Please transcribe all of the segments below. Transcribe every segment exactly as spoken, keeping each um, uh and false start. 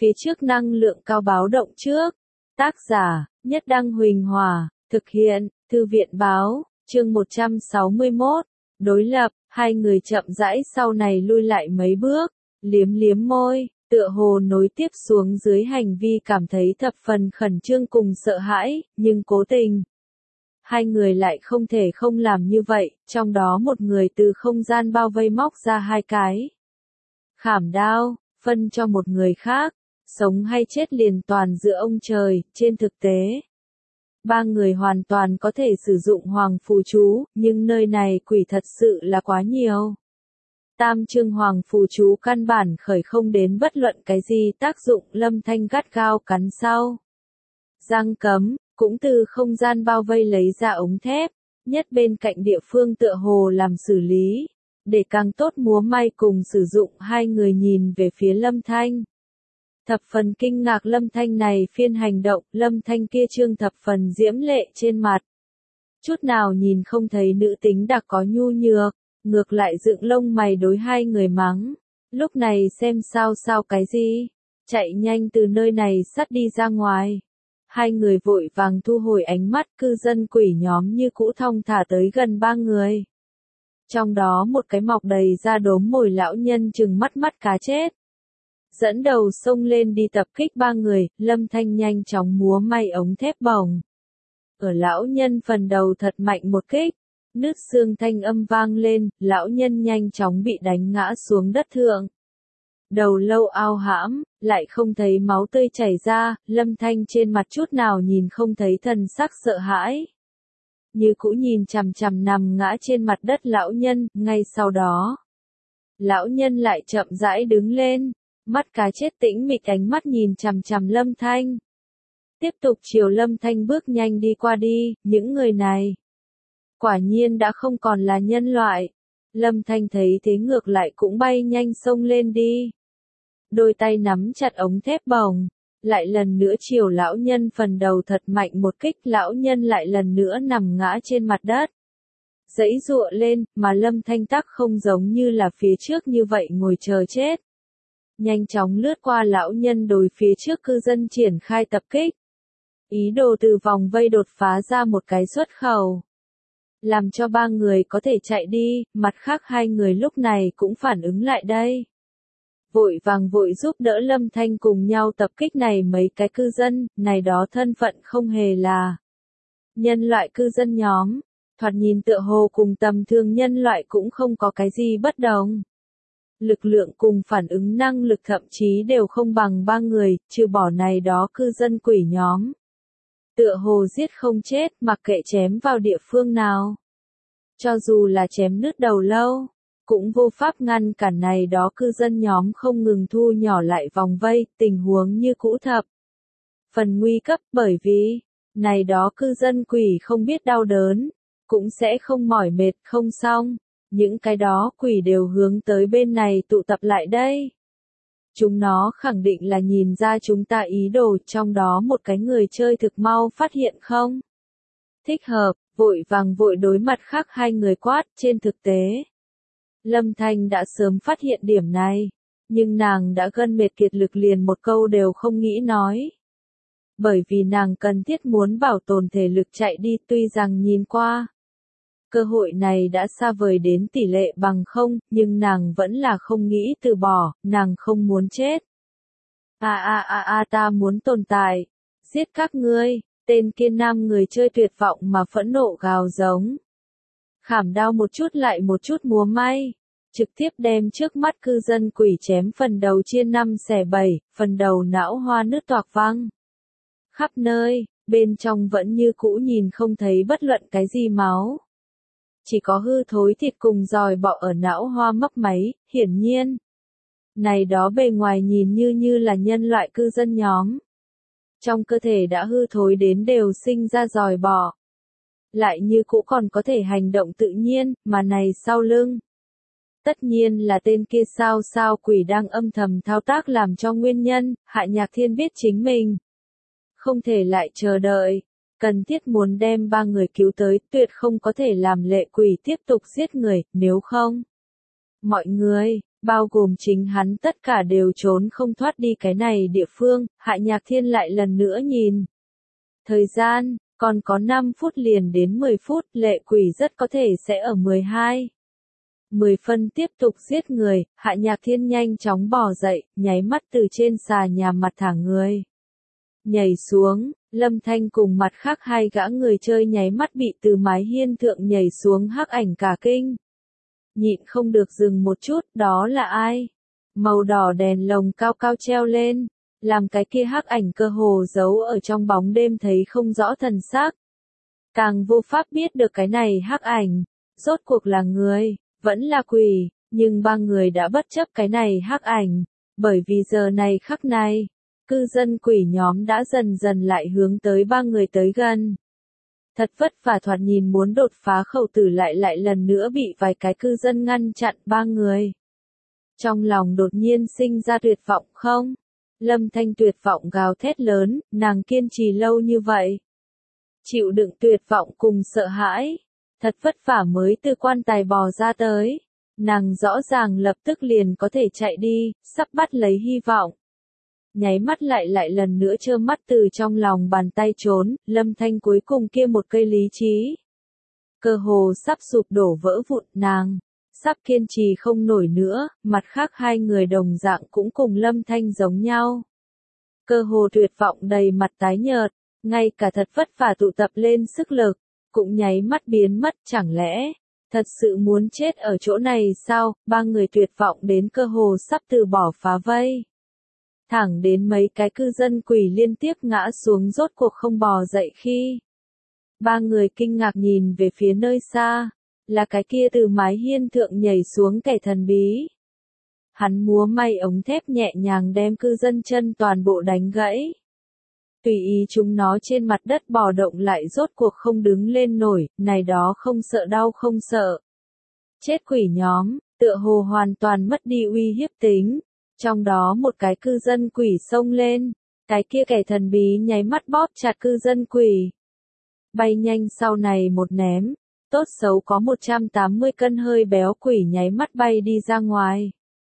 phía trước năng lượng cao báo động trước. Tác giả, Nhất Đăng Huỳnh Hòa, thực hiện, Thư viện Báo, chương một trăm sáu mươi mốt, đối lập, hai người chậm rãi sau này lui lại mấy bước, liếm liếm môi, tựa hồ nối tiếp xuống dưới hành vi cảm thấy thập phần khẩn trương cùng sợ hãi, nhưng cố tình. Hai người lại không thể không làm như vậy, trong đó một người từ không gian bao vây móc ra hai cái khảm đao, phân cho một người khác, sống hay chết liền toàn dựa ông trời, trên thực tế. Ba người hoàn toàn có thể sử dụng hoàng phù chú, nhưng nơi này quỷ thật sự là quá nhiều. Tam chương hoàng phù chú căn bản khởi không đến bất luận cái gì tác dụng. Lâm Thanh gắt gao cắn sau răng cấm, cũng từ không gian bao vây lấy ra ống thép, nhất bên cạnh địa phương tựa hồ làm xử lý, để càng tốt múa may cùng sử dụng. Hai người nhìn về phía Lâm Thanh. Thập phần kinh ngạc Lâm Thanh này phiên hành động, Lâm Thanh kia trương thập phần diễm lệ trên mặt. Chút nào nhìn không thấy nữ tính đặc có nhu nhược, ngược lại dựng lông mày đối hai người mắng. Lúc này xem sao sao cái gì, chạy nhanh từ nơi này sắt đi ra ngoài. Hai người vội vàng thu hồi ánh mắt, cư dân quỷ nhóm như cũ thong thả tới gần ba người. Trong đó một cái mọc đầy da đốm mồi lão nhân trừng mắt mắt cá chết. Dẫn đầu xông lên đi tập kích ba người, Lâm Thanh nhanh chóng múa may ống thép bổng. Ở lão nhân phần đầu thật mạnh một kích, nứt xương thanh âm vang lên, lão nhân nhanh chóng bị đánh ngã xuống đất thượng. Đầu lâu ao hãm, lại không thấy máu tươi chảy ra, Lâm Thanh trên mặt chút nào nhìn không thấy thần sắc sợ hãi. Như cũ nhìn chằm chằm nằm ngã trên mặt đất lão nhân, ngay sau đó. Lão nhân lại chậm rãi đứng lên. Mắt cá chết tĩnh mịch ánh mắt nhìn chằm chằm Lâm Thanh. Tiếp tục chiều Lâm Thanh bước nhanh đi qua đi, những người này. Quả nhiên đã không còn là nhân loại. Lâm Thanh thấy thế ngược lại cũng bay nhanh xông lên đi. Đôi tay nắm chặt ống thép bổng, lại lần nữa chiều lão nhân phần đầu thật mạnh một kích, lão nhân lại lần nữa nằm ngã trên mặt đất. Giãy giụa lên, mà Lâm Thanh tắc không giống như là phía trước như vậy ngồi chờ chết. Nhanh chóng lướt qua lão nhân đối phía trước cư dân triển khai tập kích. Ý đồ từ vòng vây đột phá ra một cái xuất khẩu. Làm cho ba người có thể chạy đi, mặt khác hai người lúc này cũng phản ứng lại đây. Vội vàng vội giúp đỡ Lâm Thanh cùng nhau tập kích này mấy cái cư dân, này đó thân phận không hề là nhân loại cư dân nhóm. Thoạt nhìn tựa hồ cùng tầm thường nhân loại cũng không có cái gì bất đồng. Lực lượng cùng phản ứng năng lực thậm chí đều không bằng ba người, trừ bỏ này đó cư dân quỷ nhóm. Tựa hồ giết không chết, mặc kệ chém vào địa phương nào. Cho dù là chém nứt đầu lâu, cũng vô pháp ngăn cản này đó cư dân nhóm không ngừng thu nhỏ lại vòng vây, tình huống như cũ thập. Phần nguy cấp, bởi vì, này đó cư dân quỷ không biết đau đớn, cũng sẽ không mỏi mệt, không xong. Những cái đó quỷ đều hướng tới bên này tụ tập lại đây. Chúng nó khẳng định là nhìn ra chúng ta ý đồ, trong đó một cái người chơi thực mau phát hiện không? Thích hợp, vội vàng vội đối mặt khác hai người quát, trên thực tế. Lâm Thanh đã sớm phát hiện điểm này, nhưng nàng đã gân mệt kiệt lực liền một câu đều không nghĩ nói. Bởi vì nàng cần thiết muốn bảo tồn thể lực chạy đi, tuy rằng nhìn qua. Cơ hội này đã xa vời đến tỷ lệ bằng không, nhưng nàng vẫn là không nghĩ từ bỏ, nàng không muốn chết. A a a a ta muốn tồn tại, giết các ngươi, tên kia nam người chơi tuyệt vọng mà phẫn nộ gào giống. Khảm đao một chút lại một chút múa may, trực tiếp đem trước mắt cư dân quỷ chém phần đầu chia năm xẻ bảy, phần đầu não hoa nứt toạc văng. Khắp nơi, bên trong vẫn như cũ nhìn không thấy bất luận cái gì máu. Chỉ có hư thối thịt cùng giòi bọ ở não hoa mấp máy, hiển nhiên. Này đó bề ngoài nhìn như như là nhân loại cư dân nhóm. Trong cơ thể đã hư thối đến đều sinh ra giòi bọ. Lại như cũ còn có thể hành động tự nhiên, mà này sau lưng. Tất nhiên là tên kia sao sao quỷ đang âm thầm thao tác làm cho nguyên nhân, Hạ Nhạc Thiên biết chính mình. Không thể lại chờ đợi. Cần thiết muốn đem ba người cứu tới, tuyệt không có thể làm lệ quỷ tiếp tục giết người, nếu không. Mọi người, bao gồm chính hắn tất cả đều trốn không thoát đi cái này địa phương, Hạ Nhạc Thiên lại lần nữa nhìn. Thời gian, còn có năm phút liền đến mười phút, lệ quỷ rất có thể sẽ ở mười hai. mười phân tiếp tục giết người, Hạ Nhạc Thiên nhanh chóng bò dậy, nháy mắt từ trên xà nhà mặt thả người. Nhảy xuống, Lâm Thanh cùng mặt khác hai gã người chơi nháy mắt bị từ mái hiên thượng nhảy xuống hắc ảnh cả kinh. Nhịn không được dừng một chút, đó là ai? Màu đỏ đèn lồng cao cao treo lên, làm cái kia hắc ảnh cơ hồ giấu ở trong bóng đêm thấy không rõ thần sắc. Càng vô pháp biết được cái này hắc ảnh, rốt cuộc là người, vẫn là quỷ, nhưng ba người đã bất chấp cái này hắc ảnh, bởi vì giờ này khắc này, cư dân quỷ nhóm đã dần dần lại hướng tới ba người tới gần. Thật vất vả thoạt nhìn muốn đột phá khẩu tử lại lại lần nữa bị vài cái cư dân ngăn chặn ba người. Trong lòng đột nhiên sinh ra tuyệt vọng không? Lâm Thanh tuyệt vọng gào thét lớn, nàng kiên trì lâu như vậy. Chịu đựng tuyệt vọng cùng sợ hãi. Thật vất vả mới từ quan tài bò ra tới. Nàng rõ ràng lập tức liền có thể chạy đi, sắp bắt lấy hy vọng. Nháy mắt lại lại lần nữa trơ mắt từ trong lòng bàn tay trốn, Lâm Thanh cuối cùng kia một cây lý trí. Cơ hồ sắp sụp đổ vỡ vụn nàng, sắp kiên trì không nổi nữa, mặt khác hai người đồng dạng cũng cùng Lâm Thanh giống nhau. Cơ hồ tuyệt vọng đầy mặt tái nhợt, ngay cả thật vất vả tụ tập lên sức lực, cũng nháy mắt biến mất chẳng lẽ, thật sự muốn chết ở chỗ này sao, ba người tuyệt vọng đến cơ hồ sắp từ bỏ phá vây. Thẳng đến mấy cái cư dân quỷ liên tiếp ngã xuống rốt cuộc không bò dậy khi. Ba người kinh ngạc nhìn về phía nơi xa, là cái kia từ mái hiên thượng nhảy xuống kẻ thần bí. Hắn múa may ống thép nhẹ nhàng đem cư dân chân toàn bộ đánh gãy. Tùy ý chúng nó trên mặt đất bò động lại rốt cuộc không đứng lên nổi, này đó không sợ đau không sợ. Chết quỷ nhóm, tựa hồ hoàn toàn mất đi uy hiếp tính. Trong đó một cái cư dân quỷ xông lên, cái kia kẻ thần bí nháy mắt bóp chặt cư dân quỷ. Bay nhanh sau này một ném, tốt xấu có một trăm tám mươi cân hơi béo quỷ nháy mắt bay đi ra ngoài.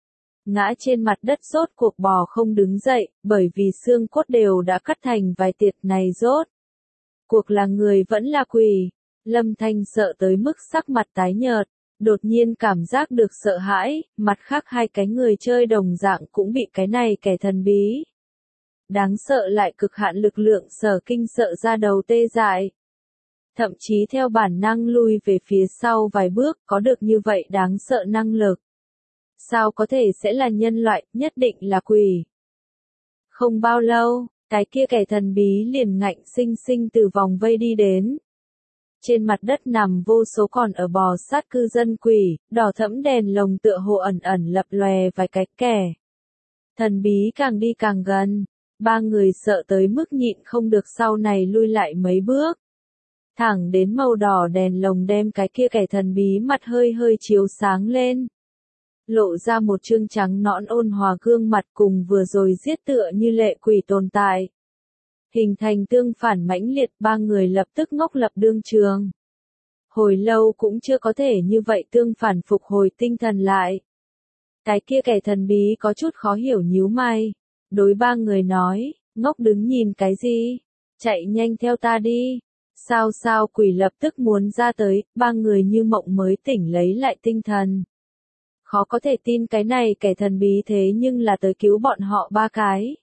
Ngã trên mặt đất rốt cuộc bò không đứng dậy, bởi vì xương cốt đều đã cắt thành vài tiệt này rốt. Cuộc là người vẫn là quỷ, Lâm Thanh sợ tới mức sắc mặt tái nhợt. Đột nhiên cảm giác được sợ hãi, mặt khác hai cái người chơi đồng dạng cũng bị cái này kẻ thần bí. Đáng sợ lại cực hạn lực lượng sở kinh sợ ra đầu tê dại. Thậm chí theo bản năng lui về phía sau vài bước, có được như vậy đáng sợ năng lực. Sao có thể sẽ là nhân loại, nhất định là quỷ. Không bao lâu, cái kia kẻ thần bí liền ngạnh sinh sinh từ vòng vây đi đến. Trên mặt đất nằm vô số còn ở bò sát cư dân quỷ, đỏ thẫm đèn lồng tựa hồ ẩn ẩn lập lòe vài cái kẻ. Thần bí càng đi càng gần, ba người sợ tới mức nhịn không được sau này lui lại mấy bước. Thẳng đến màu đỏ đèn lồng đem cái kia kẻ thần bí mặt hơi hơi chiếu sáng lên. Lộ ra một trương trắng nõn ôn hòa gương mặt cùng vừa rồi giết tựa như lệ quỷ tồn tại. Hình thành tương phản mãnh liệt, ba người lập tức ngốc lập đương trường. Hồi lâu cũng chưa có thể như vậy tương phản phục hồi tinh thần lại. Cái kia kẻ thần bí có chút khó hiểu nhíu mày. Đối ba người nói, ngốc đứng nhìn cái gì? Chạy nhanh theo ta đi. Sao sao quỷ lập tức muốn ra tới, ba người như mộng mới tỉnh lấy lại tinh thần. Khó có thể tin cái này kẻ thần bí thế nhưng là tới cứu bọn họ ba cái.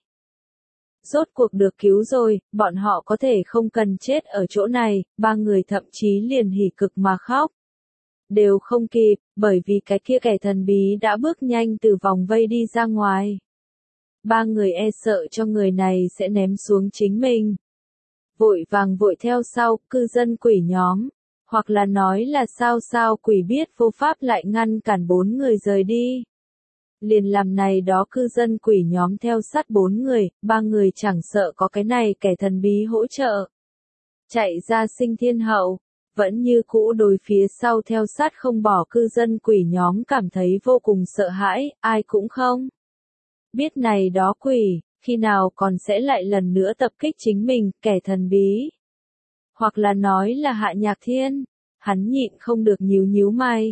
Rốt cuộc được cứu rồi, bọn họ có thể không cần chết ở chỗ này, ba người thậm chí liền hỉ cực mà khóc. Đều không kịp, bởi vì cái kia kẻ thần bí đã bước nhanh từ vòng vây đi ra ngoài. Ba người e sợ cho người này sẽ ném xuống chính mình. Vội vàng vội theo sau, cư dân quỷ nhóm. Hoặc là nói là sao sao quỷ biết vô pháp lại ngăn cản bốn người rời đi. Liền làm này đó cư dân quỷ nhóm theo sát bốn người, ba người chẳng sợ có cái này kẻ thần bí hỗ trợ. Chạy ra sinh thiên hậu, vẫn như cũ đối phía sau theo sát không bỏ cư dân quỷ nhóm cảm thấy vô cùng sợ hãi, ai cũng không. Biết này đó quỷ, khi nào còn sẽ lại lần nữa tập kích chính mình, kẻ thần bí. Hoặc là nói là Hạ Nhạc Thiên, hắn nhịn không được nhíu nhíu mày.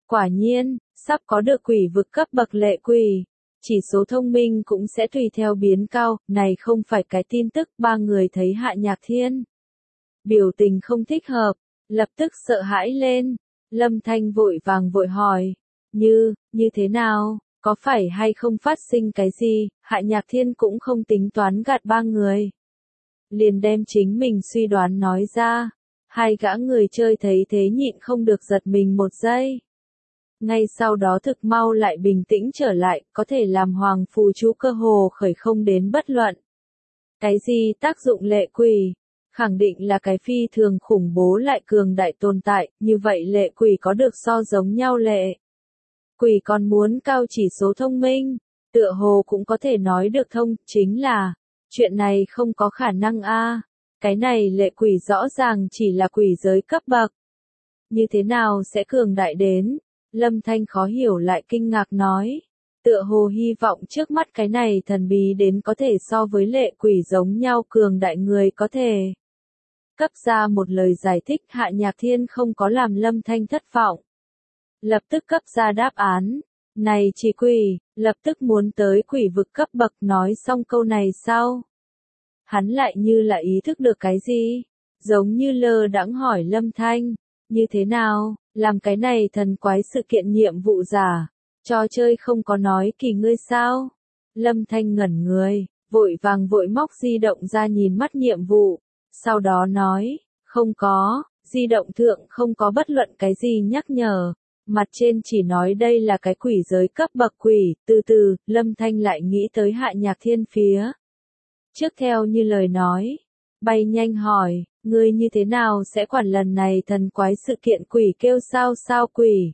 Quả nhiên, sắp có được quỷ vực cấp bậc lệ quỷ. Chỉ số thông minh cũng sẽ tùy theo biến cao, này không phải cái tin tức ba người thấy Hạ Nhạc Thiên. Biểu tình không thích hợp, lập tức sợ hãi lên. Lâm Thanh vội vàng vội hỏi, như, như thế nào, có phải hay không phát sinh cái gì, Hạ Nhạc Thiên cũng không tính toán gạt ba người. Liền đem chính mình suy đoán nói ra, hai gã người chơi thấy thế nhịn không được giật mình một giây. Ngay sau đó thực mau lại bình tĩnh trở lại, có thể làm hoàng phù chú cơ hồ khởi không đến bất luận. Cái gì tác dụng lệ quỷ? Khẳng định là cái phi thường khủng bố lại cường đại tồn tại, như vậy lệ quỷ có được so giống nhau lệ. Quỷ còn muốn cao chỉ số thông minh, tựa hồ cũng có thể nói được thông, chính là, chuyện này không có khả năng a. Cái này lệ quỷ rõ ràng chỉ là quỷ giới cấp bậc. Như thế nào sẽ cường đại đến? Lâm Thanh khó hiểu lại kinh ngạc nói. Tựa hồ hy vọng trước mắt cái này thần bí đến có thể so với lệ quỷ giống nhau cường đại người có thể. Cấp ra một lời giải thích Hạ Nhạc Thiên không có làm Lâm Thanh thất vọng. Lập tức cấp ra đáp án. Này chỉ quỷ, lập tức muốn tới quỷ vực cấp bậc nói xong câu này sau. Hắn lại như là ý thức được cái gì? Giống như lơ đãng hỏi Lâm Thanh. Như thế nào, làm cái này thần quái sự kiện nhiệm vụ giả, trò chơi không có nói kỳ ngươi sao? Lâm Thanh ngẩn người, vội vàng vội móc di động ra nhìn mắt nhiệm vụ, sau đó nói, không có, di động thượng không có bất luận cái gì nhắc nhở, mặt trên chỉ nói đây là cái quỷ giới cấp bậc quỷ, từ từ, Lâm Thanh lại nghĩ tới Hạ Nhạc Thiên phía. Trước theo như lời nói, bay nhanh hỏi, ngươi như thế nào sẽ quản lần này thần quái sự kiện quỷ kêu sao sao quỷ?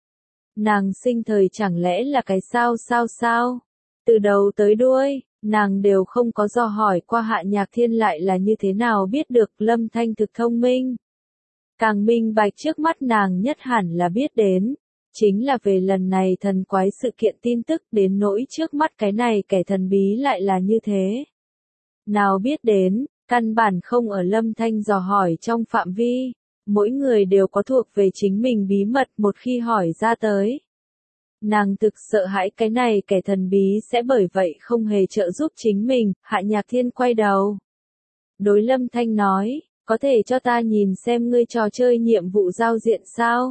Nàng sinh thời chẳng lẽ là cái sao sao sao? Từ đầu tới đuôi, nàng đều không có do hỏi qua Hạ Nhạc Thiên lại là như thế nào biết được Lâm Thanh thực thông minh. Càng minh bạch trước mắt nàng nhất hẳn là biết đến, chính là về lần này thần quái sự kiện tin tức đến nỗi trước mắt cái này kẻ thần bí lại là như thế. Nào biết đến, căn bản không ở Lâm Thanh dò hỏi trong phạm vi, mỗi người đều có thuộc về chính mình bí mật một khi hỏi ra tới. Nàng thực sợ hãi cái này kẻ thần bí sẽ bởi vậy không hề trợ giúp chính mình, Hạ Nhạc Thiên quay đầu. Đối Lâm Thanh nói, có thể cho ta nhìn xem ngươi trò chơi nhiệm vụ giao diện sao?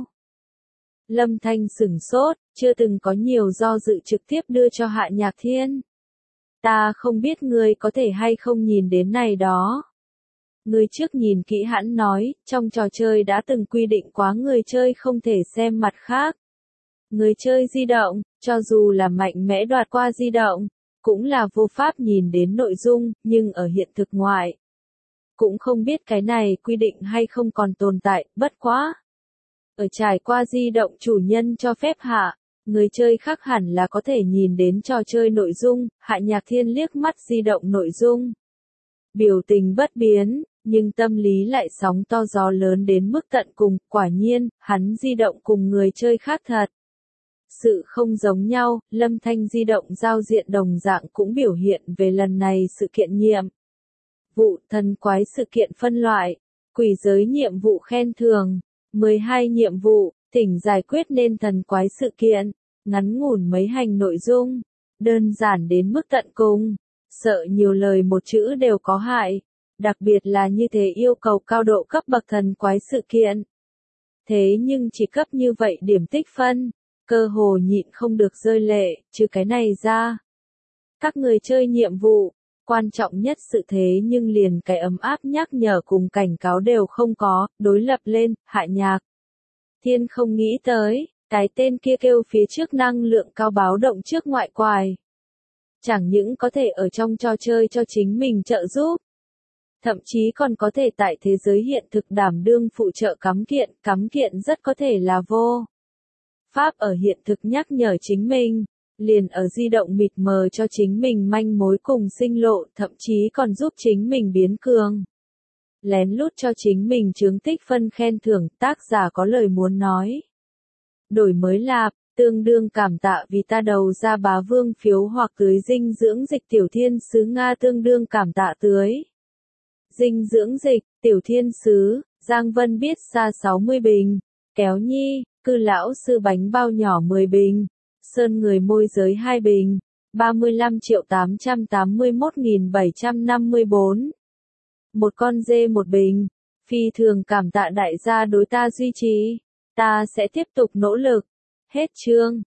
Lâm Thanh sửng sốt, chưa từng có nhiều do dự trực tiếp đưa cho Hạ Nhạc Thiên. Ta không biết ngươi có thể hay không nhìn đến này đó. Ngươi trước nhìn kỹ hãn nói, trong trò chơi đã từng quy định quá người chơi không thể xem mặt khác. Người chơi di động, cho dù là mạnh mẽ đoạt qua di động, cũng là vô pháp nhìn đến nội dung, nhưng ở hiện thực ngoại. Cũng không biết cái này quy định hay không còn tồn tại, bất quá. Ở trải qua di động chủ nhân cho phép hạ, người chơi khác hẳn là có thể nhìn đến trò chơi nội dung, Hạ Nhạc Thiên liếc mắt di động nội dung. Biểu tình bất biến, nhưng tâm lý lại sóng to gió lớn đến mức tận cùng, quả nhiên, hắn di động cùng người chơi khác thật. Sự không giống nhau, Lâm Thanh di động giao diện đồng dạng cũng biểu hiện về lần này sự kiện nhiệm. Vụ thần quái sự kiện phân loại, quỷ giới nhiệm vụ khen thưởng, mười hai nhiệm vụ, thỉnh giải quyết nên thần quái sự kiện, ngắn ngủn mấy hành nội dung, đơn giản đến mức tận cùng, sợ nhiều lời một chữ đều có hại, đặc biệt là như thế yêu cầu cao độ cấp bậc thần quái sự kiện. Thế nhưng chỉ cấp như vậy điểm tích phân, cơ hồ nhịn không được rơi lệ, trừ cái này ra. Các người chơi nhiệm vụ, quan trọng nhất sự thế nhưng liền cái ấm áp nhắc nhở cùng cảnh cáo đều không có, đối lập lên, Hạ Nhạc Thiên không nghĩ tới, cái tên kia kêu phía trước năng lượng cao báo động trước ngoại quài. Chẳng những có thể ở trong trò chơi cho chính mình trợ giúp, thậm chí còn có thể tại thế giới hiện thực đảm đương phụ trợ cắm kiện, cắm kiện rất có thể là vô pháp ở hiện thực nhắc nhở chính mình, liền ở di động mịt mờ cho chính mình manh mối cùng sinh lộ, thậm chí còn giúp chính mình biến cường. Lén lút cho chính mình chướng tích phân khen thưởng, tác giả có lời muốn nói. Đổi mới lạp, tương đương cảm tạ vì ta đầu ra bá vương phiếu hoặc tưới dinh dưỡng dịch tiểu thiên sứ Nga tương đương cảm tạ tưới. Dinh dưỡng dịch, tiểu thiên sứ, Giang Vân biết xa sáu mươi bình, kéo nhi, cư lão sư bánh bao nhỏ mười bình. Sơn người môi giới hai bình. ba mươi lăm triệu tám trăm tám mươi mốt nghìn bảy trăm năm mươi bốn. Một con dê một bình. Phi thường cảm tạ đại gia đối ta duy trì. Ta sẽ tiếp tục nỗ lực. Hết chương.